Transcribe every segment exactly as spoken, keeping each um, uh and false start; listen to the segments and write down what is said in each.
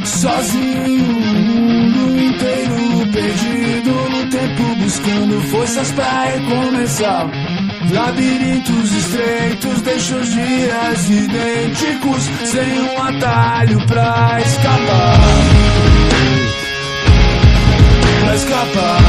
Sozinho, o mundo inteiro perdido no tempo, buscando forças pra recomeçar. Labirintos estreitos deixam os dias idênticos, sem um atalho pra escapar. Pra escapar.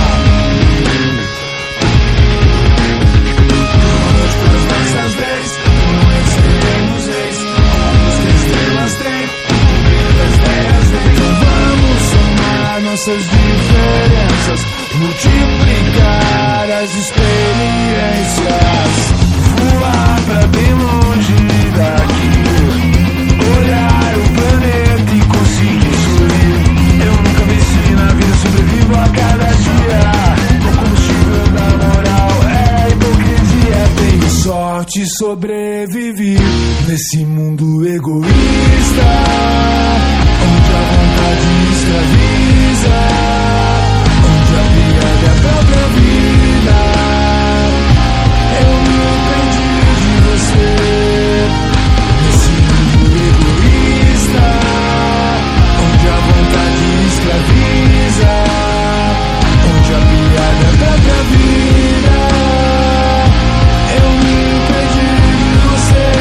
Uma noite pelas nossas leis, não seremos reis, vamos que estrelas têm, das ideias vêm. Então vamos somar nossas diferenças, multiplicar as experiências, voar pra bem longe daqui, olhar o planeta e conseguir sorrir. Eu nunca venci na vida, sobrevivo a cada dia. O combustível da moral é hipocrisia. Tenho sorte, sobrevivi nesse mundo egoísta, onde a vontade escraviza, onde a piada é a própria vida. Eu me entendi de você nesse mundo egoísta, onde a vontade escraviza, onde a piada é a própria vida. Eu me entendi de você.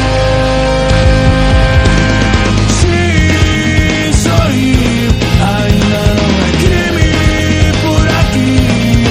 Sim, sorrir ainda não é crime por aqui.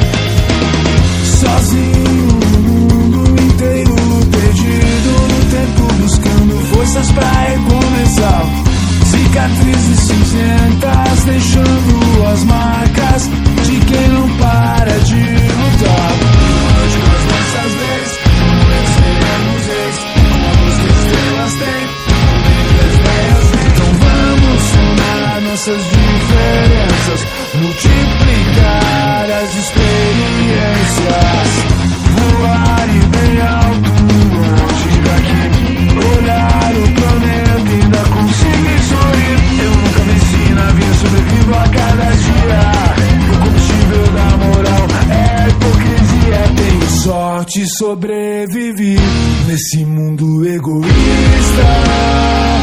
Sozinho no mundo inteiro perdido no tempo, buscando forças pra recomeçar. Cicatrizes cinzentas deixando as marcas de quem não para de lutar. Hoje com as nossas leis, como venceremos reis, como a luz que as estrelas têm, as ideias vêm. Então vamos somar nossas diferenças, multiplicar as experiências, voar e bem alto longe daqui, olhar o planeta e ainda conseguir sorrir. Eu nunca venci na vida, sobrevivo a cada dia. O combustível da moral é hipocrisia. Tenho sorte, sobrevivi nesse mundo egoísta.